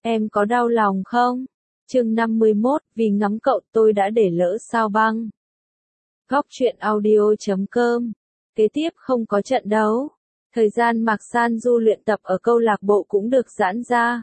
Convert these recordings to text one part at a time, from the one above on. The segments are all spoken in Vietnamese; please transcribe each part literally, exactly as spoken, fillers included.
em có đau lòng không? Chương năm mươi mốt, vì ngắm cậu tôi đã để lỡ sao băng. Góc truyện audio chấm com. Kế tiếp không có trận đấu. Thời gian Mạc San Du luyện tập ở câu lạc bộ cũng được giãn ra.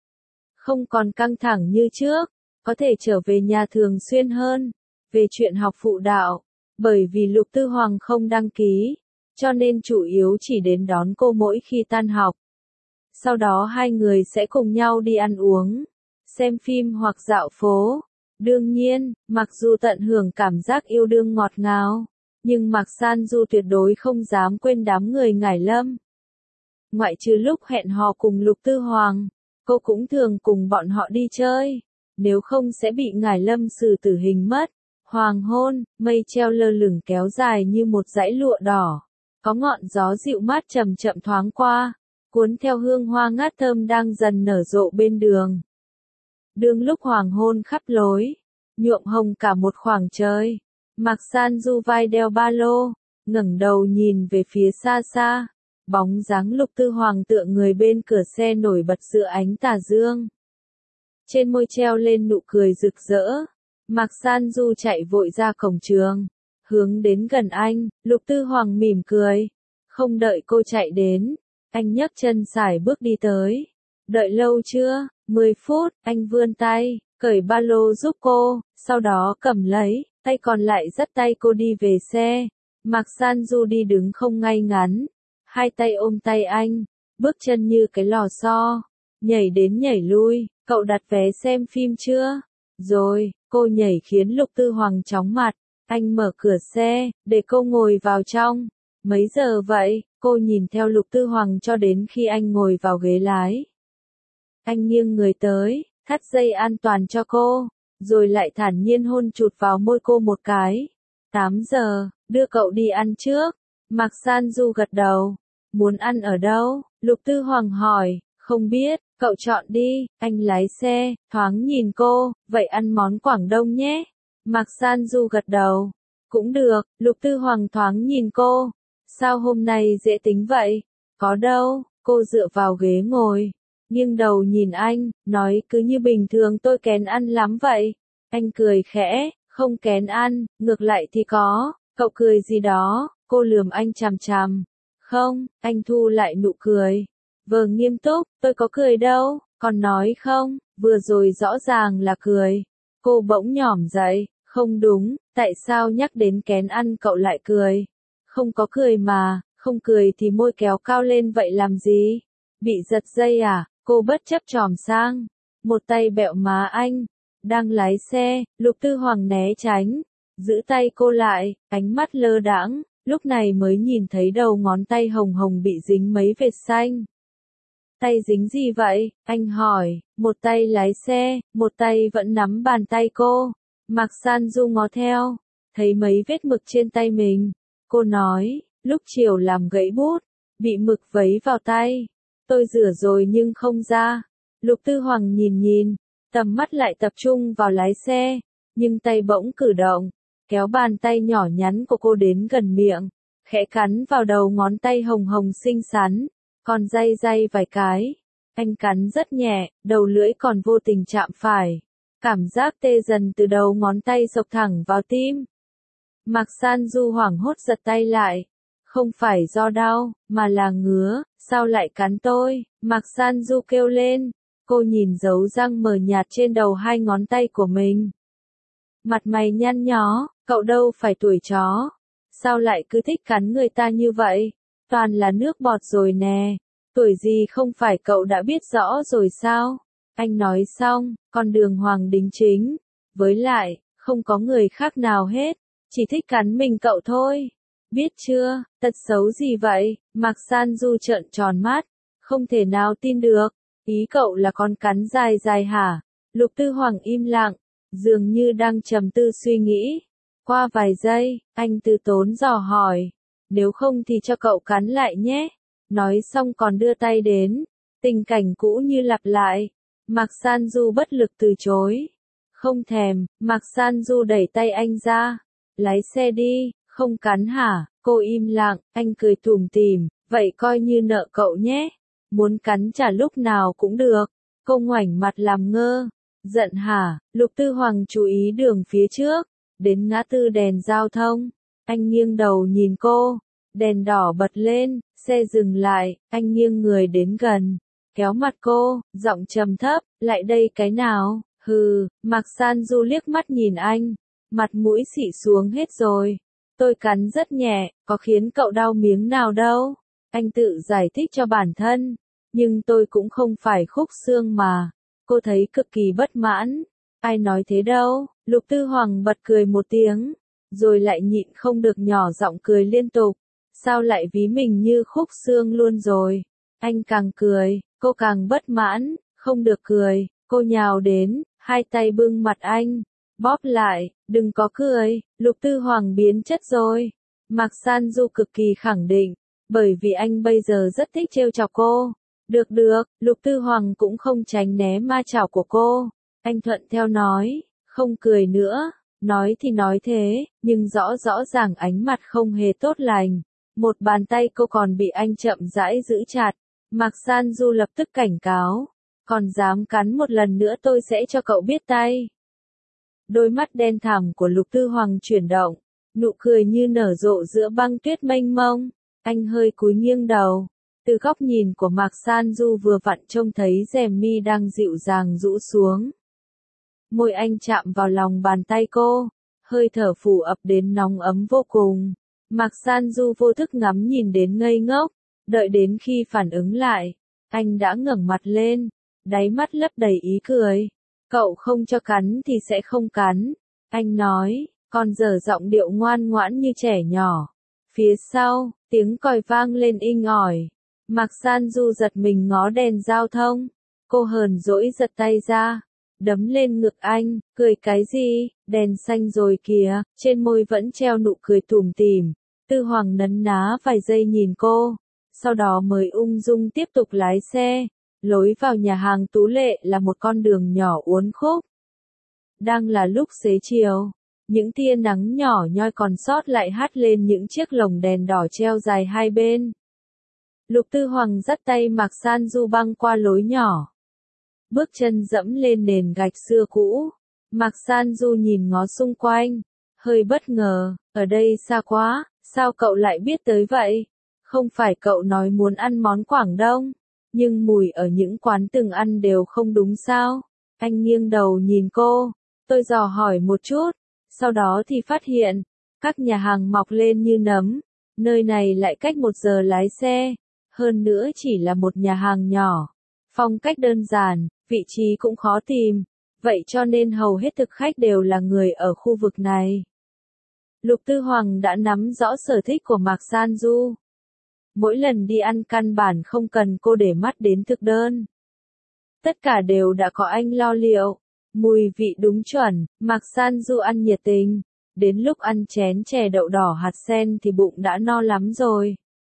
Không còn căng thẳng như trước, có thể trở về nhà thường xuyên hơn. Về chuyện học phụ đạo, bởi vì Lục Tư Hoàng không đăng ký, cho nên chủ yếu chỉ đến đón cô mỗi khi tan học. Sau đó hai người sẽ cùng nhau đi ăn uống, xem phim hoặc dạo phố. Đương nhiên, mặc dù tận hưởng cảm giác yêu đương ngọt ngào, nhưng Mạc San Du tuyệt đối không dám quên đám người Ngải Lâm. Ngoại trừ lúc hẹn hò cùng Lục Tư Hoàng, cô cũng thường cùng bọn họ đi chơi, nếu không sẽ bị Ngải Lâm xử tử hình mất. Hoàng hôn, mây treo lơ lửng kéo dài như một dãy lụa đỏ, có ngọn gió dịu mát chậm chậm thoáng qua, cuốn theo hương hoa ngát thơm đang dần nở rộ bên đường. Đương lúc hoàng hôn khắp lối, nhuộm hồng cả một khoảng trời, Mạc San Du vai đeo ba lô, ngẩng đầu nhìn về phía xa xa, bóng dáng Lục Tư Hoàng tựa người bên cửa xe nổi bật giữa ánh tà dương. Trên môi treo lên nụ cười rực rỡ, Mạc San Du chạy vội ra cổng trường, hướng đến gần anh. Lục Tư Hoàng mỉm cười, không đợi cô chạy đến, anh nhấc chân sải bước đi tới. Đợi lâu chưa? mười phút, anh vươn tay, cởi ba lô giúp cô, sau đó cầm lấy, tay còn lại dắt tay cô đi về xe. Mạc San Du đi đứng không ngay ngắn, hai tay ôm tay anh, bước chân như cái lò xo, nhảy đến nhảy lui. Cậu đặt vé xem phim chưa? Rồi, cô nhảy khiến Lục Tư Hoàng chóng mặt. Anh mở cửa xe, để cô ngồi vào trong. Mấy giờ vậy? Cô nhìn theo Lục Tư Hoàng cho đến khi anh ngồi vào ghế lái. Anh nghiêng người tới, thắt dây an toàn cho cô, rồi lại thản nhiên hôn chụt vào môi cô một cái. tám giờ, đưa cậu đi ăn trước. Mạc San Du gật đầu. Muốn ăn ở đâu? Lục Tư Hoàng hỏi. Không biết, cậu chọn đi. Anh lái xe, thoáng nhìn cô, vậy ăn món Quảng Đông nhé. Mạc San Du gật đầu. Cũng được. Lục Tư Hoàng thoáng nhìn cô. Sao hôm nay dễ tính vậy? Có đâu. Cô dựa vào ghế ngồi, nghiêng đầu nhìn anh, nói cứ như bình thường tôi kén ăn lắm vậy. Anh cười khẽ, không kén ăn, ngược lại thì có. Cậu cười gì đó? Cô lườm anh chằm chằm. Không, anh thu lại nụ cười. Vờ nghiêm túc, tôi có cười đâu, còn nói không, vừa rồi rõ ràng là cười. Cô bỗng nhỏm dậy, không đúng, tại sao nhắc đến kén ăn cậu lại cười? Không có cười mà, không cười thì môi kéo cao lên vậy làm gì? Bị giật dây à? Cô bất chấp tròm sang, một tay bẹo má anh. Đang lái xe, Lục Tư Hoàng né tránh, giữ tay cô lại, ánh mắt lơ đãng, lúc này mới nhìn thấy đầu ngón tay hồng hồng bị dính mấy vệt xanh. Tay dính gì vậy? Anh hỏi, một tay lái xe, một tay vẫn nắm bàn tay cô. Mạc San Du ngó theo, thấy mấy vết mực trên tay mình. Cô nói, lúc chiều làm gãy bút, bị mực vấy vào tay. Tôi rửa rồi nhưng không ra. Lục Tư Hoàng nhìn nhìn, tầm mắt lại tập trung vào lái xe, nhưng tay bỗng cử động, kéo bàn tay nhỏ nhắn của cô đến gần miệng, khẽ cắn vào đầu ngón tay hồng hồng xinh xắn, còn day day vài cái. Anh cắn rất nhẹ, đầu lưỡi còn vô tình chạm phải. Cảm giác tê dần từ đầu ngón tay xộc thẳng vào tim. Mạc San Du hoảng hốt giật tay lại. Không phải do đau, mà là ngứa. Sao lại cắn tôi? Mạc San Du kêu lên. Cô nhìn dấu răng mờ nhạt trên đầu hai ngón tay của mình. Mặt mày nhăn nhó, cậu đâu phải tuổi chó. Sao lại cứ thích cắn người ta như vậy? Toàn là nước bọt rồi nè. Tuổi gì không phải cậu đã biết rõ rồi sao? Anh nói xong, con đường Hoàng đính chính. Với lại, không có người khác nào hết. Chỉ thích cắn mình cậu thôi. Biết chưa, tật xấu gì vậy? Mạc San Du trợn tròn mắt. Không thể nào tin được. Ý cậu là con cắn dài dài hả? Lục Tư Hoàng im lặng, dường như đang trầm tư suy nghĩ. Qua vài giây, anh từ tốn dò hỏi. Nếu không thì cho cậu cắn lại nhé. Nói xong còn đưa tay đến. Tình cảnh cũ như lặp lại. Mạc San Du bất lực từ chối. Không thèm. Mạc San Du đẩy tay anh ra. Lái xe đi, không cắn hả? Cô im lặng, anh cười tủm tỉm. Vậy coi như nợ cậu nhé. Muốn cắn trả lúc nào cũng được. Cô ngoảnh mặt làm ngơ. Giận hả? Lục Tư Hoàng chú ý đường phía trước. Đến ngã tư đèn giao thông. Anh nghiêng đầu nhìn cô. Đèn đỏ bật lên, xe dừng lại, anh nghiêng người đến gần. Kéo mặt cô, giọng trầm thấp, lại đây cái nào? Hừ, Mạc San Du liếc mắt nhìn anh. Mặt mũi xị xuống hết rồi. Tôi cắn rất nhẹ, có khiến cậu đau miếng nào đâu. Anh tự giải thích cho bản thân. Nhưng tôi cũng không phải khúc xương mà. Cô thấy cực kỳ bất mãn. Ai nói thế đâu, Lục Tư Hoàng bật cười một tiếng. Rồi lại nhịn không được nhỏ giọng cười liên tục. Sao lại ví mình như khúc xương luôn rồi. Anh càng cười, cô càng bất mãn, không được cười. Cô nhào đến, hai tay bưng mặt anh. Bóp lại, đừng có cười, Lục Tư Hoàng biến chất rồi. Mạc San Du cực kỳ khẳng định, bởi vì anh bây giờ rất thích trêu chọc cô. Được được, Lục Tư Hoàng cũng không tránh né ma chảo của cô. Anh thuận theo nói, không cười nữa. Nói thì nói thế, nhưng rõ rõ ràng ánh mặt không hề tốt lành. Một bàn tay cô còn bị anh chậm rãi giữ chặt. Mạc San Du lập tức cảnh cáo. Còn dám cắn một lần nữa tôi sẽ cho cậu biết tay. Đôi mắt đen thẳm của Lục Tư Hoàng chuyển động. Nụ cười như nở rộ giữa băng tuyết mênh mông. Anh hơi cúi nghiêng đầu. Từ góc nhìn của Mạc San Du vừa vặn trông thấy rèm mi đang dịu dàng rũ xuống. Môi anh chạm vào lòng bàn tay cô. Hơi thở phủ ập đến nóng ấm vô cùng. Mạc San Du vô thức ngắm nhìn đến ngây ngốc. Đợi đến khi phản ứng lại. Anh đã ngẩng mặt lên. Đáy mắt lấp đầy ý cười. Cậu không cho cắn thì sẽ không cắn. Anh nói, còn dở giọng điệu ngoan ngoãn như trẻ nhỏ. Phía sau, tiếng còi vang lên inh ỏi. Mạc San Du giật mình ngó đèn giao thông. Cô hờn dỗi giật tay ra. Đấm lên ngực anh, cười cái gì, đèn xanh rồi kìa, trên môi vẫn treo nụ cười tủm tỉm. Tư Hoàng nấn ná vài giây nhìn cô. Sau đó mới ung dung tiếp tục lái xe. Lối vào nhà hàng Tú Lệ là một con đường nhỏ uốn khúc. Đang là lúc xế chiều. Những tia nắng nhỏ nhoi còn sót lại hắt lên những chiếc lồng đèn đỏ treo dài hai bên. Lục Tư Hoàng dắt tay Mạc San Du băng qua lối nhỏ. Bước chân dẫm lên nền gạch xưa cũ. Mạc San Du nhìn ngó xung quanh. Hơi bất ngờ, ở đây xa quá, sao cậu lại biết tới vậy? Không phải cậu nói muốn ăn món Quảng Đông, nhưng mùi ở những quán từng ăn đều không đúng sao? Anh nghiêng đầu nhìn cô. Tôi dò hỏi một chút. Sau đó thì phát hiện, các nhà hàng mọc lên như nấm. Nơi này lại cách một giờ lái xe. Hơn nữa chỉ là một nhà hàng nhỏ. Phong cách đơn giản, vị trí cũng khó tìm. Vậy cho nên hầu hết thực khách đều là người ở khu vực này. Lục Tư Hoàng đã nắm rõ sở thích của Mạc San Du. Mỗi lần đi ăn căn bản không cần cô để mắt đến thực đơn. Tất cả đều đã có anh lo liệu. Mùi vị đúng chuẩn, Mạc San Du ăn nhiệt tình. Đến lúc ăn chén chè đậu đỏ hạt sen thì bụng đã no lắm rồi.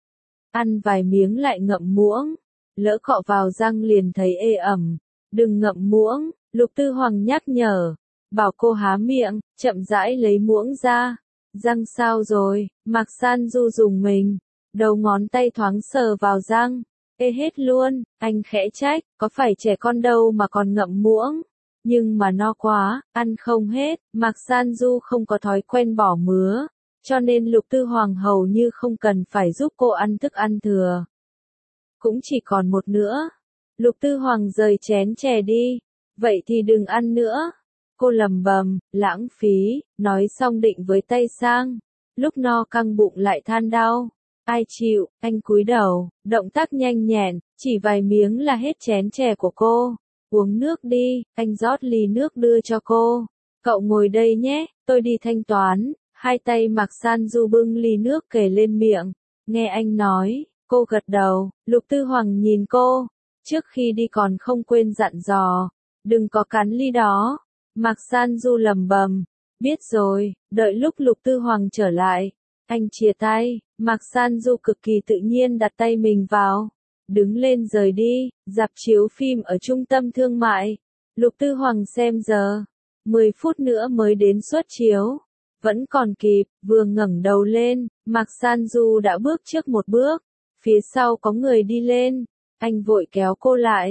Ăn vài miếng lại ngậm muỗng. Lỡ cọ vào răng liền thấy ê ẩm. Đừng ngậm muỗng, Lục Tư Hoàng nhắc nhở. Bảo cô há miệng, chậm rãi lấy muỗng ra. Răng sao rồi, Mạc San Du dùng mình. Đầu ngón tay thoáng sờ vào răng. Ê hết luôn, anh khẽ trách, có phải trẻ con đâu mà còn ngậm muỗng. Nhưng mà no quá, ăn không hết, Mạc San Du không có thói quen bỏ mứa. Cho nên Lục Tư Hoàng hầu như không cần phải giúp cô ăn thức ăn thừa. Cũng chỉ còn một nữa. Lục Tư Hoàng rời chén chè đi. Vậy thì đừng ăn nữa. Cô lầm bầm, lãng phí, nói xong định với tay sang. Lúc no căng bụng lại than đau. Ai chịu, anh cúi đầu, động tác nhanh nhẹn, chỉ vài miếng là hết chén chè của cô. Uống nước đi, anh rót ly nước đưa cho cô. Cậu ngồi đây nhé, tôi đi thanh toán. Hai tay Mạc San Du bưng ly nước kề lên miệng. Nghe anh nói, cô gật đầu, Lục Tư Hoàng nhìn cô. Trước khi đi còn không quên dặn dò. Đừng có cắn ly đó. Mạc San Du lầm bầm. Biết rồi, đợi lúc Lục Tư Hoàng trở lại. Anh chia tay, Mạc San Du cực kỳ tự nhiên đặt tay mình vào. Đứng lên rời đi, rạp chiếu phim ở trung tâm thương mại. Lục Tư Hoàng xem giờ. mười phút nữa mới đến suất chiếu. Vẫn còn kịp, vừa ngẩng đầu lên, Mạc San Du đã bước trước một bước. Phía sau có người đi lên. Anh vội kéo cô lại.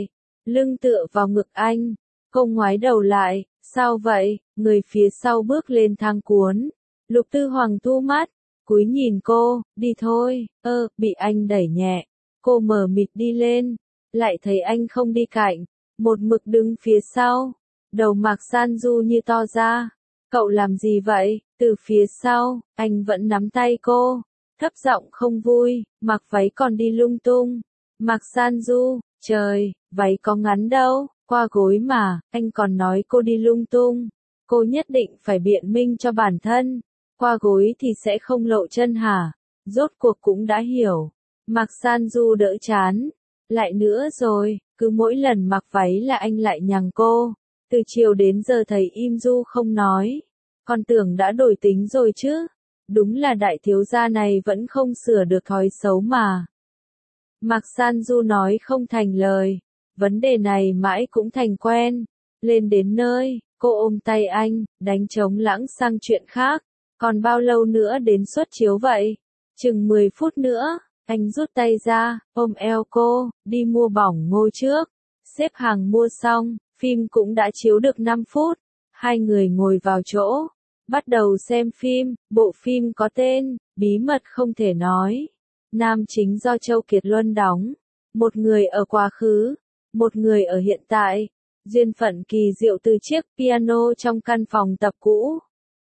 lưng tựa vào ngực anh. Cô ngoái đầu lại, sao vậy? Người phía sau bước lên thang cuốn. Lục Tư Hoàng thu mắt, cúi nhìn cô, đi thôi, ơ, bị anh đẩy nhẹ. Cô mờ mịt đi lên, lại thấy anh không đi cạnh, một mực đứng phía sau. Đầu Mạc San Du như to ra. Cậu làm gì vậy? Từ phía sau, anh vẫn nắm tay cô. Thấp giọng không vui, mặc váy còn đi lung tung. Mạc San Du, trời, váy có ngắn đâu, qua gối mà, anh còn nói cô đi lung tung. Cô nhất định phải biện minh cho bản thân. Qua gối thì sẽ không lộ chân hả? Rốt cuộc cũng đã hiểu. Mạc San Du đỡ chán. Lại nữa rồi, cứ mỗi lần mặc váy là anh lại nhằng cô. Từ chiều đến giờ thấy im du không nói. Con tưởng đã đổi tính rồi chứ. Đúng là đại thiếu gia này vẫn không sửa được thói xấu mà. Mạc San Du nói không thành lời. Vấn đề này mãi cũng thành quen. Lên đến nơi, cô ôm tay anh, đánh trống lãng sang chuyện khác. Còn bao lâu nữa đến suất chiếu vậy? Chừng mười phút nữa, anh rút tay ra, ôm eo cô, đi mua bỏng ngô trước. Xếp hàng mua xong, phim cũng đã chiếu được năm phút. Hai người ngồi vào chỗ, bắt đầu xem phim. Bộ phim có tên, Bí mật không thể nói. Nam chính do Châu Kiệt Luân đóng. Một người ở quá khứ, một người ở hiện tại. Duyên phận kỳ diệu từ chiếc piano trong căn phòng tập cũ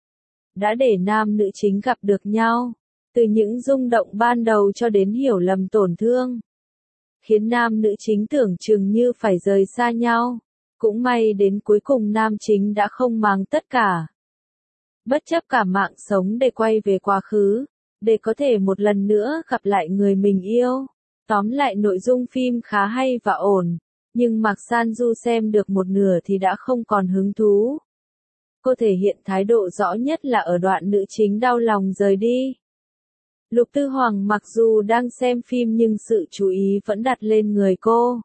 đã để nam nữ chính gặp được nhau, từ những rung động ban đầu cho đến hiểu lầm tổn thương, khiến nam nữ chính tưởng chừng như phải rời xa nhau. Cũng may đến cuối cùng nam chính đã không màng tất cả, bất chấp cả mạng sống để quay về quá khứ, để có thể một lần nữa gặp lại người mình yêu. Tóm lại nội dung phim khá hay và ổn, nhưng Mạc San Du xem được một nửa thì đã không còn hứng thú. Cô thể hiện thái độ rõ nhất là ở đoạn nữ chính đau lòng rời đi. Lục Tư Hoàng mặc dù đang xem phim nhưng sự chú ý vẫn đặt lên người cô.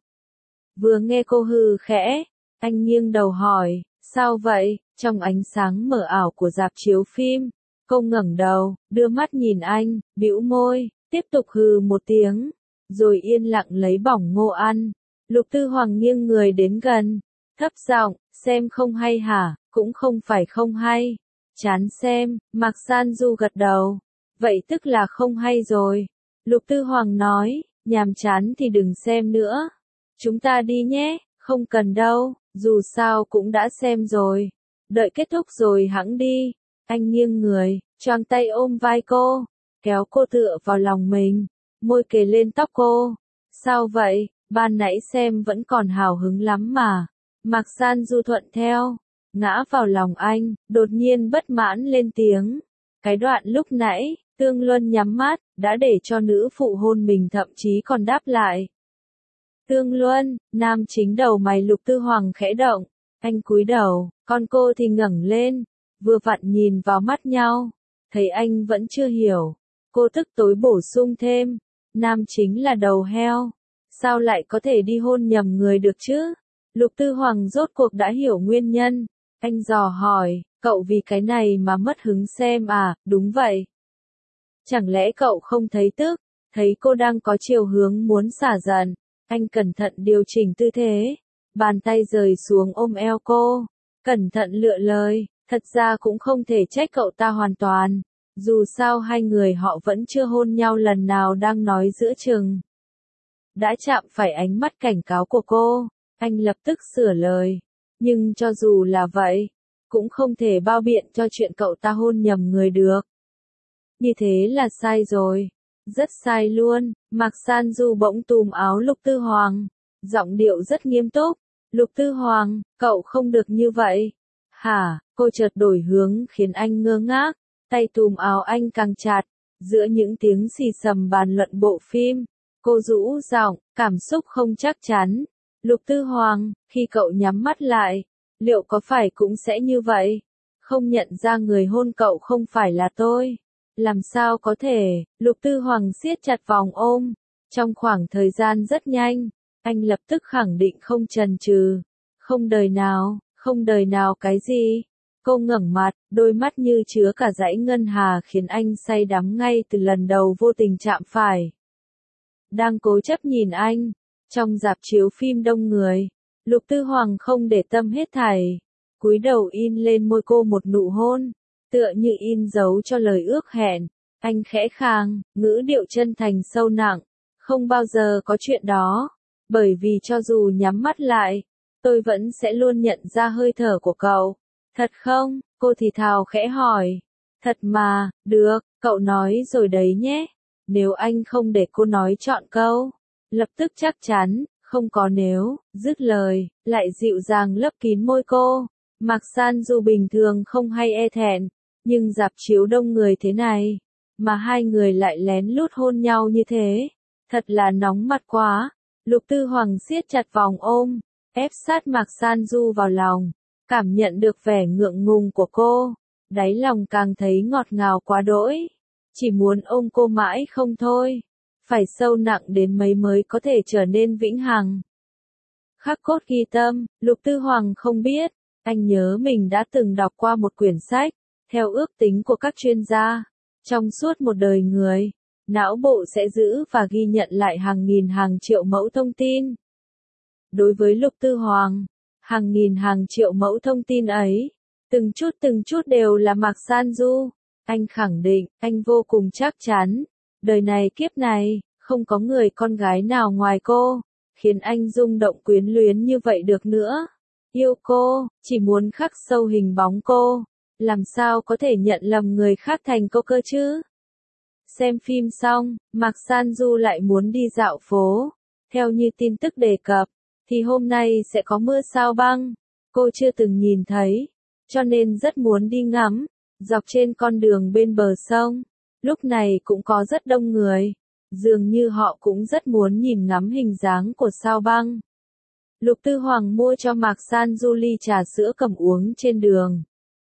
Vừa nghe cô hừ khẽ, anh nghiêng đầu hỏi, sao vậy? Trong ánh sáng mờ ảo của rạp chiếu phim, cô ngẩng đầu, đưa mắt nhìn anh, bĩu môi, tiếp tục hừ một tiếng, rồi yên lặng lấy bỏng ngô ăn. Lục Tư Hoàng nghiêng người đến gần, thấp giọng, xem không hay hả? Cũng không phải không hay. Chán xem, Mạc San Du gật đầu. Vậy tức là không hay rồi. Lục Tư Hoàng nói, nhàm chán thì đừng xem nữa. Chúng ta đi nhé, không cần đâu, dù sao cũng đã xem rồi. Đợi kết thúc rồi hẵng đi. Anh nghiêng người, choàng tay ôm vai cô, kéo cô tựa vào lòng mình, môi kề lên tóc cô. Sao vậy, ban nãy xem vẫn còn hào hứng lắm mà. Mạc San Du thuận theo, ngã vào lòng anh, đột nhiên bất mãn lên tiếng. Cái đoạn lúc nãy, Tương Luân nhắm mắt, đã để cho nữ phụ hôn mình thậm chí còn đáp lại. Tương Luân, nam chính đầu mày Lục Tư Hoàng khẽ động, anh cúi đầu, còn cô thì ngẩng lên, vừa vặn nhìn vào mắt nhau, thấy anh vẫn chưa hiểu. Cô tức tối bổ sung thêm, nam chính là đầu heo, sao lại có thể đi hôn nhầm người được chứ? Lục Tư Hoàng rốt cuộc đã hiểu nguyên nhân, anh dò hỏi, cậu vì cái này mà mất hứng xem à? Đúng vậy. Chẳng lẽ cậu không thấy tức, thấy cô đang có chiều hướng muốn xả giận? Anh cẩn thận điều chỉnh tư thế, bàn tay rời xuống ôm eo cô, cẩn thận lựa lời, thật ra cũng không thể trách cậu ta hoàn toàn, dù sao hai người họ vẫn chưa hôn nhau lần nào đang nói giữa chừng. Đã chạm phải ánh mắt cảnh cáo của cô, anh lập tức sửa lời, nhưng cho dù là vậy, cũng không thể bao biện cho chuyện cậu ta hôn nhầm người được. Như thế là sai rồi. Rất sai luôn. Mạc San Du bỗng túm áo Lục Tư Hoàng, giọng điệu rất nghiêm túc. Lục Tư Hoàng, cậu không được như vậy. Hả? Cô chợt đổi hướng khiến anh ngơ ngác, tay túm áo anh càng chặt. Giữa những tiếng xì xầm bàn luận bộ phim, cô rũ giọng, cảm xúc không chắc chắn. Lục Tư Hoàng, khi cậu nhắm mắt lại, liệu có phải cũng sẽ như vậy? Không nhận ra người hôn cậu không phải là tôi. Làm sao có thể? Lục Tư Hoàng siết chặt vòng ôm. Trong khoảng thời gian rất nhanh, anh lập tức khẳng định không chần chừ. Không đời nào, không đời nào cái gì? Cô ngẩng mặt, đôi mắt như chứa cả dãy ngân hà khiến anh say đắm ngay từ lần đầu vô tình chạm phải. Đang cố chấp nhìn anh, trong rạp chiếu phim đông người, Lục Tư Hoàng không để tâm hết thảy, cúi đầu in lên môi cô một nụ hôn, tựa như in dấu cho lời ước hẹn. Anh khẽ khàng, ngữ điệu chân thành sâu nặng, không bao giờ có chuyện đó, bởi vì cho dù nhắm mắt lại, tôi vẫn sẽ luôn nhận ra hơi thở của cậu. Thật không? Cô thì thào khẽ hỏi. Thật mà, được, cậu nói rồi đấy nhé. Nếu anh không để cô nói chọn câu, lập tức chắc chắn, không có nếu, dứt lời, lại dịu dàng lấp kín môi cô. Mạc San dù bình thường không hay e thẹn, nhưng rạp chiếu đông người thế này, mà hai người lại lén lút hôn nhau như thế, thật là nóng mặt quá. Lục Tư Hoàng siết chặt vòng ôm, ép sát Mạc San Du vào lòng, cảm nhận được vẻ ngượng ngùng của cô, đáy lòng càng thấy ngọt ngào quá đỗi, chỉ muốn ôm cô mãi không thôi, phải sâu nặng đến mấy mới có thể trở nên vĩnh hằng. Khắc cốt ghi tâm, Lục Tư Hoàng không biết, anh nhớ mình đã từng đọc qua một quyển sách, theo ước tính của các chuyên gia, trong suốt một đời người, não bộ sẽ giữ và ghi nhận lại hàng nghìn hàng triệu mẫu thông tin. Đối với Lục Tư Hoàng, hàng nghìn hàng triệu mẫu thông tin ấy, từng chút từng chút đều là Mạc San Du. Anh khẳng định, anh vô cùng chắc chắn, đời này kiếp này, không có người con gái nào ngoài cô, khiến anh rung động quyến luyến như vậy được nữa. Yêu cô, chỉ muốn khắc sâu hình bóng cô, làm sao có thể nhận lầm người khác thành cô cơ chứ? Xem phim xong, Mạc San Du lại muốn đi dạo phố. Theo như tin tức đề cập, thì hôm nay sẽ có mưa sao băng. Cô chưa từng nhìn thấy, cho nên rất muốn đi ngắm. Dọc trên con đường bên bờ sông, lúc này cũng có rất đông người. Dường như họ cũng rất muốn nhìn ngắm hình dáng của sao băng. Lục Tư Hoàng mua cho Mạc San Du ly trà sữa cầm uống trên đường.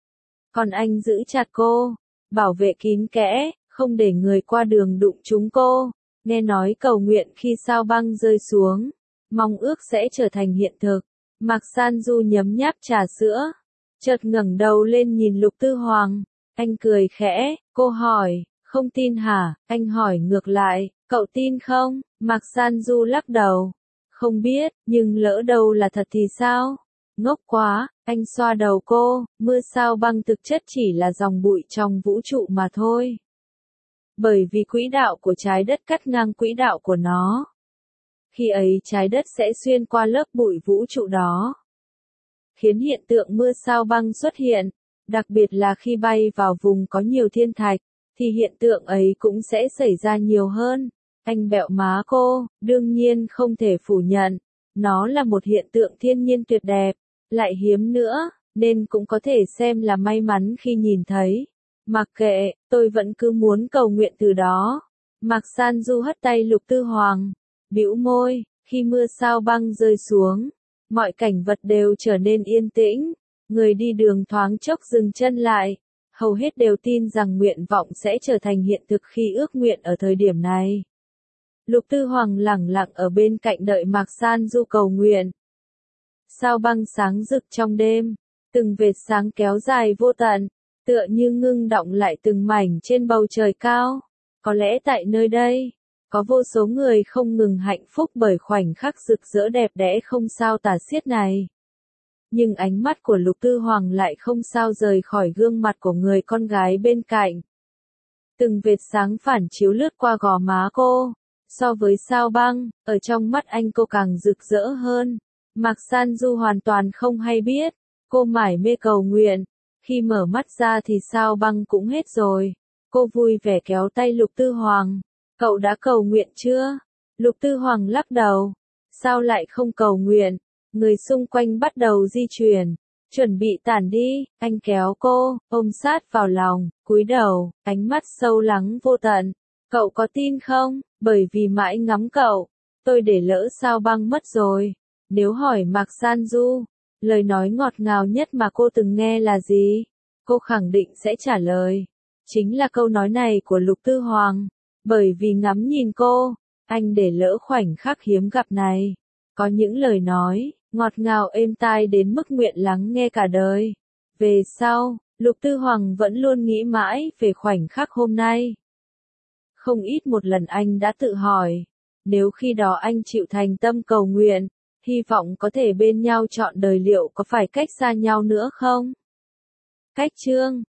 Còn anh giữ chặt cô, bảo vệ kín kẽ, không để người qua đường đụng trúng cô. Nghe nói cầu nguyện khi sao băng rơi xuống, mong ước sẽ trở thành hiện thực. Mạc San Du nhấm nháp trà sữa, chợt ngẩng đầu lên nhìn Lục Tư Hoàng. Anh cười khẽ, cô hỏi, không tin hả? Anh hỏi ngược lại, cậu tin không? Mạc San Du lắc đầu. Không biết, nhưng lỡ đâu là thật thì sao? Ngốc quá, anh xoa đầu cô, mưa sao băng thực chất chỉ là dòng bụi trong vũ trụ mà thôi. Bởi vì quỹ đạo của trái đất cắt ngang quỹ đạo của nó. Khi ấy trái đất sẽ xuyên qua lớp bụi vũ trụ đó, khiến hiện tượng mưa sao băng xuất hiện, đặc biệt là khi bay vào vùng có nhiều thiên thạch, thì hiện tượng ấy cũng sẽ xảy ra nhiều hơn. Anh bẹo má cô, đương nhiên không thể phủ nhận, nó là một hiện tượng thiên nhiên tuyệt đẹp, lại hiếm nữa, nên cũng có thể xem là may mắn khi nhìn thấy. Mặc kệ, tôi vẫn cứ muốn cầu nguyện từ đó. Mạc San Du hất tay Lục Tư Hoàng, bĩu môi, khi mưa sao băng rơi xuống, mọi cảnh vật đều trở nên yên tĩnh, người đi đường thoáng chốc dừng chân lại, hầu hết đều tin rằng nguyện vọng sẽ trở thành hiện thực khi ước nguyện ở thời điểm này. Lục Tư Hoàng lẳng lặng ở bên cạnh đợi Mạc San Du cầu nguyện. Sao băng sáng rực trong đêm, từng vệt sáng kéo dài vô tận, tựa như ngưng đọng lại từng mảnh trên bầu trời cao. Có lẽ tại nơi đây, có vô số người không ngừng hạnh phúc bởi khoảnh khắc rực rỡ đẹp đẽ không sao tả xiết này. Nhưng ánh mắt của Lục Tư Hoàng lại không sao rời khỏi gương mặt của người con gái bên cạnh. Từng vệt sáng phản chiếu lướt qua gò má cô. So với sao băng, ở trong mắt anh cô càng rực rỡ hơn. Mạc San Du hoàn toàn không hay biết, cô mải mê cầu nguyện. Khi mở mắt ra thì sao băng cũng hết rồi. Cô vui vẻ kéo tay Lục Tư Hoàng. Cậu đã cầu nguyện chưa? Lục Tư Hoàng lắc đầu. Sao lại không cầu nguyện? Người xung quanh bắt đầu di chuyển. Chuẩn bị tản đi, anh kéo cô, ôm sát vào lòng, cúi đầu, ánh mắt sâu lắng vô tận. Cậu có tin không? Bởi vì mãi ngắm cậu, tôi để lỡ sao băng mất rồi. Nếu hỏi Mạc San Du, lời nói ngọt ngào nhất mà cô từng nghe là gì? Cô khẳng định sẽ trả lời. Chính là câu nói này của Lục Tư Hoàng. Bởi vì ngắm nhìn cô, anh để lỡ khoảnh khắc hiếm gặp này. Có những lời nói, ngọt ngào êm tai đến mức nguyện lắng nghe cả đời. Về sau, Lục Tư Hoàng vẫn luôn nghĩ mãi về khoảnh khắc hôm nay. Không ít một lần anh đã tự hỏi, nếu khi đó anh chịu thành tâm cầu nguyện, hy vọng có thể bên nhau trọn đời liệu có phải cách xa nhau nữa không? Cách chương